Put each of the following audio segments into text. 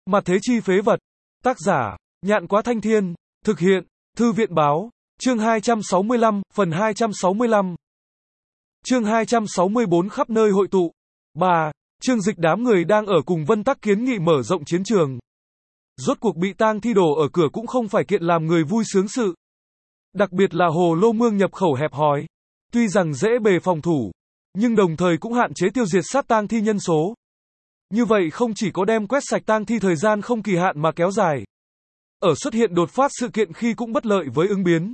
Mặt thế chi phế vật. Tác giả, Nhạn Quá Thanh Thiên. Thực hiện, Thư viện Báo. Chương 265, phần 265. Chương 264 khắp nơi hội tụ. 3. Trương Dịch đám người đang ở cùng Vân Tắc kiến nghị mở rộng chiến trường. Rốt cuộc bị tang thi đổ ở cửa cũng không phải kiện làm người vui sướng sự. Đặc biệt là Hồ Lô Mương nhập khẩu hẹp hòi. Tuy rằng dễ bề phòng thủ, nhưng đồng thời cũng hạn chế tiêu diệt sát tang thi nhân số. Như vậy không chỉ có đem quét sạch tang thi thời gian không kỳ hạn mà kéo dài. Ở xuất hiện đột phát sự kiện khi cũng bất lợi với ứng biến.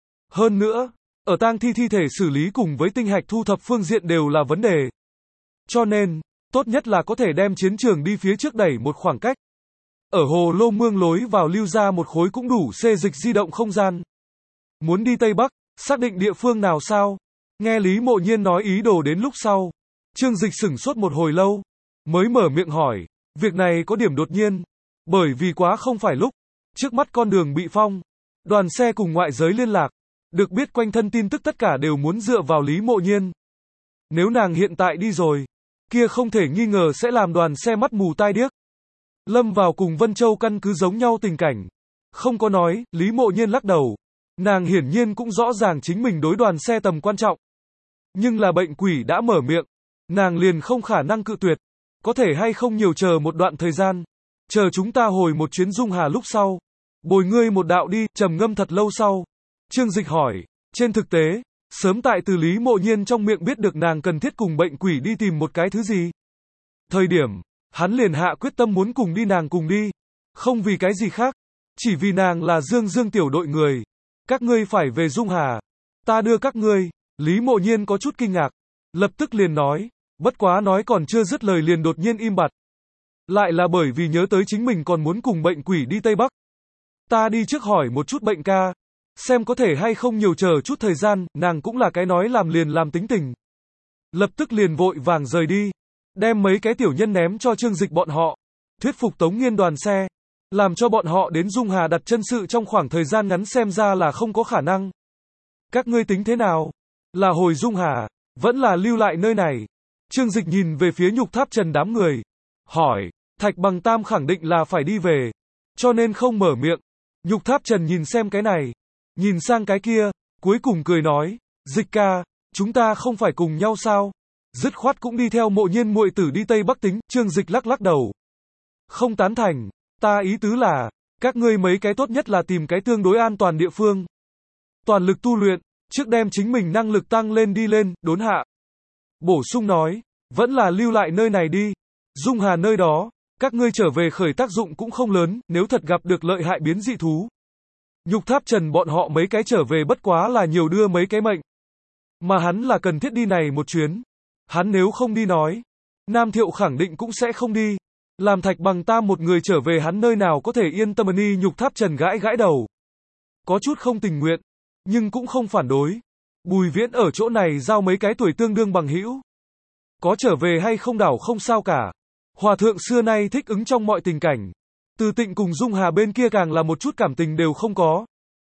Hơn nữa, ở tang thi thi thể xử lý cùng với tinh hạch thu thập phương diện đều là vấn đề. Cho nên, tốt nhất là có thể đem chiến trường đi phía trước đẩy một khoảng cách. Ở Hồ Lô Mương lối vào lưu ra một khối cũng đủ xê dịch di động không gian. Muốn đi Tây Bắc, xác định địa phương nào sao? Nghe Lý Mộ Nhiên nói ý đồ đến lúc sau. Trương Dịch sửng sốt một hồi lâu, mới mở miệng hỏi, việc này có điểm đột nhiên, bởi vì quá không phải lúc. Trước mắt con đường bị phong, đoàn xe cùng ngoại giới liên lạc, được biết quanh thân tin tức tất cả đều muốn dựa vào Lý Mộ Nhiên. Nếu nàng hiện tại đi rồi, kia không thể nghi ngờ sẽ làm đoàn xe mắt mù tai điếc. Lâm vào cùng Vân Châu căn cứ giống nhau tình cảnh. Không có nói, Lý Mộ Nhiên lắc đầu. Nàng hiển nhiên cũng rõ ràng chính mình đối đoàn xe tầm quan trọng. Nhưng là bệnh quỷ đã mở miệng, nàng liền không khả năng cự tuyệt. Có thể hay không nhiều chờ một đoạn thời gian. Chờ chúng ta hồi một chuyến Dung Hà lúc sau. Bồi ngươi một đạo đi, trầm ngâm thật lâu sau. Trương Dịch hỏi, trên thực tế, sớm tại từ Lý Mộ Nhiên trong miệng biết được nàng cần thiết cùng bệnh quỷ đi tìm một cái thứ gì. Thời điểm, hắn liền hạ quyết tâm muốn cùng đi nàng cùng đi. Không vì cái gì khác. Chỉ vì nàng là Dương tiểu đội người. Các ngươi phải về Dung Hà. Ta đưa các ngươi. Lý Mộ Nhiên có chút kinh ngạc. Lập tức liền nói. Bất quá nói còn chưa dứt lời liền đột nhiên im bặt. Lại là bởi vì nhớ tới chính mình còn muốn cùng bệnh quỷ đi Tây Bắc. Ta đi trước hỏi một chút bệnh ca. Xem có thể hay không nhiều chờ chút thời gian. Nàng cũng là cái nói làm liền làm tính tình. Lập tức liền vội vàng rời đi. Đem mấy cái tiểu nhân ném cho Trương Dịch bọn họ. Thuyết phục Tống Nghiên đoàn xe. Làm cho bọn họ đến Dung Hà đặt chân sự trong khoảng thời gian ngắn xem ra là không có khả năng. Các ngươi tính thế nào? Là hồi Dung Hà, vẫn là lưu lại nơi này? Trương Dịch nhìn về phía Nhục Tháp Trần đám người. Hỏi, Thạch Bằng Tam khẳng định là phải đi về. Cho nên không mở miệng. Nhục Tháp Trần nhìn xem cái này. Nhìn sang cái kia. Cuối cùng cười nói. Dịch ca, chúng ta không phải cùng nhau sao? Dứt khoát cũng đi theo Mộ Nhiên muội tử đi Tây Bắc tính. Trương Dịch lắc lắc đầu. Không tán thành. Ta ý tứ là, các ngươi mấy cái tốt nhất là tìm cái tương đối an toàn địa phương. Toàn lực tu luyện, trước đem chính mình năng lực tăng lên đi lên, đốn hạ. Bổ sung nói, vẫn là lưu lại nơi này đi. Dung Hà nơi đó, các ngươi trở về khởi tác dụng cũng không lớn, nếu thật gặp được lợi hại biến dị thú. Nhục Tháp Trần bọn họ mấy cái trở về bất quá là nhiều đưa mấy cái mệnh. Mà hắn là cần thiết đi này một chuyến. Hắn nếu không đi nói, Nam Thiệu khẳng định cũng sẽ không đi. Làm Thạch Bằng Tam một người trở về hắn nơi nào có thể yên tâm đi. Nhục Tháp Trần gãi gãi đầu. Có chút không tình nguyện, nhưng cũng không phản đối. Bùi Viễn ở chỗ này giao mấy cái tuổi tương đương bằng hữu. Có trở về hay không đảo không sao cả. Hòa thượng xưa nay thích ứng trong mọi tình cảnh. Từ Tịnh cùng Dung Hà bên kia càng là một chút cảm tình đều không có.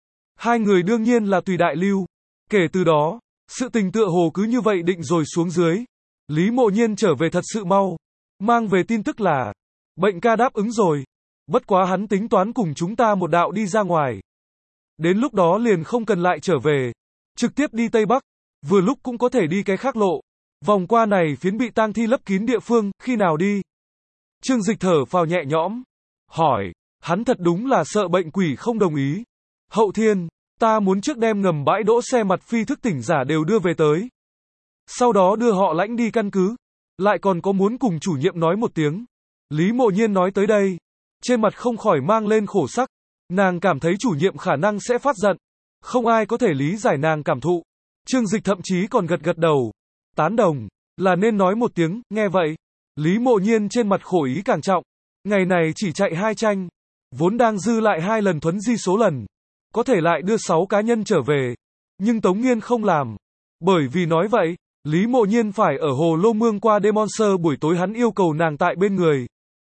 Hai người đương nhiên là tùy đại lưu. Kể từ đó, sự tình tựa hồ cứ như vậy định rồi xuống dưới. Lý Mộ Nhiên trở về thật sự mau. Mang về tin tức là, bệnh ca đáp ứng rồi. Bất quá hắn tính toán cùng chúng ta một đạo đi ra ngoài. Đến lúc đó liền không cần lại trở về. Trực tiếp đi Tây Bắc. Vừa lúc cũng có thể đi cái khác lộ. Vòng qua này phiến bị tang thi lấp kín địa phương, khi nào đi? Trương Dịch thở phào nhẹ nhõm. Hỏi, hắn thật đúng là sợ bệnh quỷ không đồng ý. Hậu thiên, ta muốn trước đem ngầm bãi đỗ xe mặt phi thức tỉnh giả đều đưa về tới. Sau đó đưa họ lãnh đi căn cứ. Lại còn có muốn cùng chủ nhiệm nói một tiếng. Lý Mộ Nhiên nói tới đây. Trên mặt không khỏi mang lên khổ sắc. Nàng cảm thấy chủ nhiệm khả năng sẽ phát giận. Không ai có thể lý giải nàng cảm thụ. Trương Dịch thậm chí còn gật gật đầu. Tán đồng. Là nên nói một tiếng, nghe vậy. Lý Mộ Nhiên trên mặt khổ ý càng trọng. Ngày này chỉ chạy 2 tranh. Vốn đang dư lại 2 lần thuấn di số lần. Có thể lại đưa 6 cá nhân trở về. Nhưng Tống Nghiên không làm. Bởi vì nói vậy. Lý Mộ Nhiên phải ở Hồ Lô Mương qua đêm Monster buổi tối hắn yêu cầu nàng tại bên người.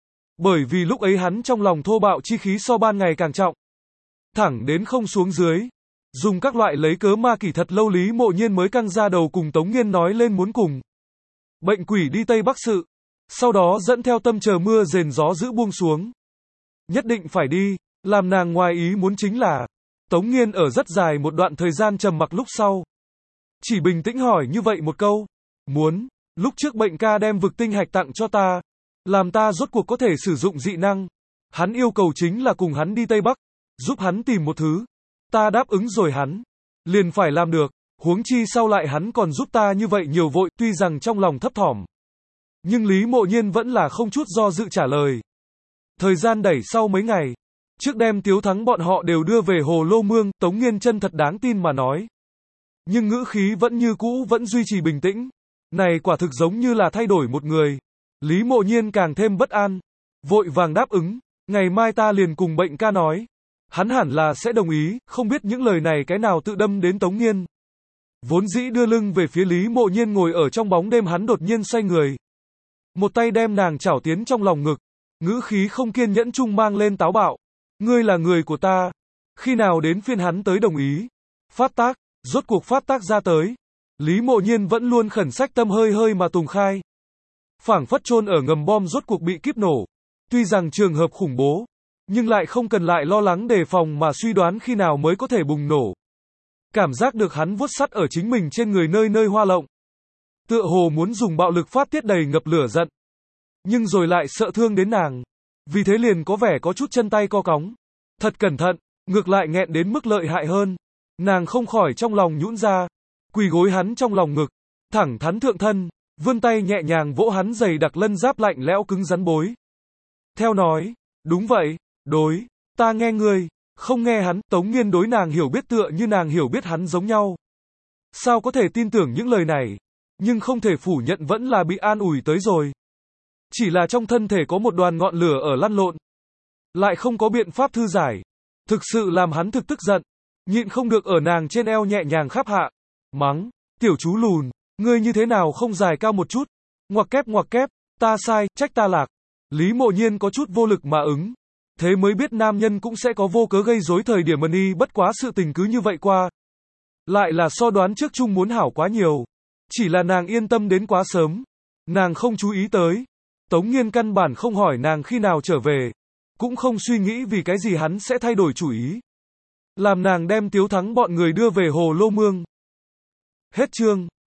Bởi vì lúc ấy hắn trong lòng thô bạo chi khí so ban ngày càng trọng. Thẳng đến không xuống dưới. Dùng các loại lấy cớ ma kỷ thật lâu Lý Mộ Nhiên mới căng ra đầu cùng Tống Nghiên nói lên muốn cùng bệnh quỷ đi Tây Bắc sự. Sau đó dẫn theo tâm chờ mưa rền gió dữ buông xuống. nhất định phải đi. Làm nàng ngoài ý muốn chính là, Tống Nghiên ở rất dài một đoạn thời gian trầm mặc lúc sau. Chỉ bình tĩnh hỏi như vậy một câu, muốn, lúc trước bệnh ca đem vực tinh hạch tặng cho ta, làm ta rốt cuộc có thể sử dụng dị năng. Hắn yêu cầu chính là cùng hắn đi Tây Bắc, giúp hắn tìm một thứ. Ta đáp ứng rồi hắn, liền phải làm được, huống chi sau lại hắn còn giúp ta như vậy nhiều vội, tuy rằng trong lòng thấp thỏm. Nhưng Lý Mộ Nhiên vẫn là không chút do dự trả lời. Thời gian đẩy sau mấy ngày, trước đem Tiếu Thắng bọn họ đều đưa về Hồ Lô Mương, Tống Nghiên chân thật đáng tin mà nói. Nhưng ngữ khí vẫn như cũ vẫn duy trì bình tĩnh. Này quả thực giống như là thay đổi một người. Lý Mộ Nhiên càng thêm bất an. Vội vàng đáp ứng, ngày mai ta liền cùng bệnh ca nói. Hắn hẳn là sẽ đồng ý, không biết những lời này cái nào tự đâm đến Tống Nghiên. Vốn dĩ đưa lưng về phía Lý Mộ Nhiên ngồi ở trong bóng đêm, hắn đột nhiên xoay người. Một tay đem nàng chảo tiến trong lòng ngực. Ngữ khí không kiên nhẫn chung mang lên táo bạo. Ngươi là người của ta. Khi nào đến phiên hắn tới đồng ý. Phát tác, rốt cuộc phát tác ra tới. Lý Mộ Nhiên vẫn luôn khẩn sách tâm hơi hơi mà tùng khai. Phảng phất chôn ở ngầm bom rốt cuộc bị kíp nổ. Tuy rằng trường hợp khủng bố, nhưng lại không cần lại lo lắng đề phòng mà suy đoán khi nào mới có thể bùng nổ. Cảm giác được hắn vuốt sắt ở chính mình trên người nơi nơi hoa lộng. Tựa hồ muốn dùng bạo lực phát tiết đầy ngập lửa giận. Nhưng rồi lại sợ thương đến nàng. Vì thế liền có vẻ có chút chân tay co cóng. Thật cẩn thận, ngược lại nghẹn đến mức lợi hại hơn. Nàng không khỏi trong lòng nhũn ra. Quỳ gối hắn trong lòng ngực. Thẳng thắn thượng thân. Vươn tay nhẹ nhàng vỗ hắn dày đặc lân giáp lạnh lẽo cứng rắn bối. Theo nói, đúng vậy, đối, ta nghe ngươi, không nghe hắn. Tống Nghiên đối nàng hiểu biết tựa như nàng hiểu biết hắn giống nhau. Sao có thể tin tưởng những lời này, nhưng không thể phủ nhận vẫn là bị an ủi tới rồi. Chỉ là trong thân thể có một đoàn ngọn lửa ở lăn lộn, lại không có biện pháp thư giải. Thực sự làm hắn thực tức giận, nhịn không được ở nàng trên eo nhẹ nhàng khắp hạ. Mắng, tiểu chú lùn, ngươi như thế nào không dài cao một chút. Ngoặc kép, ta sai, trách ta lạc. Lý Mộ Nhiên có chút vô lực mà ứng. Thế mới biết nam nhân cũng sẽ có vô cớ gây rối thời điểm y, bất quá sự tình cứ như vậy qua. Lại là so đoán trước chung muốn hảo quá nhiều. Chỉ là nàng yên tâm đến quá sớm. Nàng không chú ý tới. Tống Nghiên căn bản không hỏi nàng khi nào trở về. Cũng không suy nghĩ vì cái gì hắn sẽ thay đổi chủ ý. Làm nàng đem Tiếu Thắng bọn người đưa về Hồ Lô Mương. Hết chương.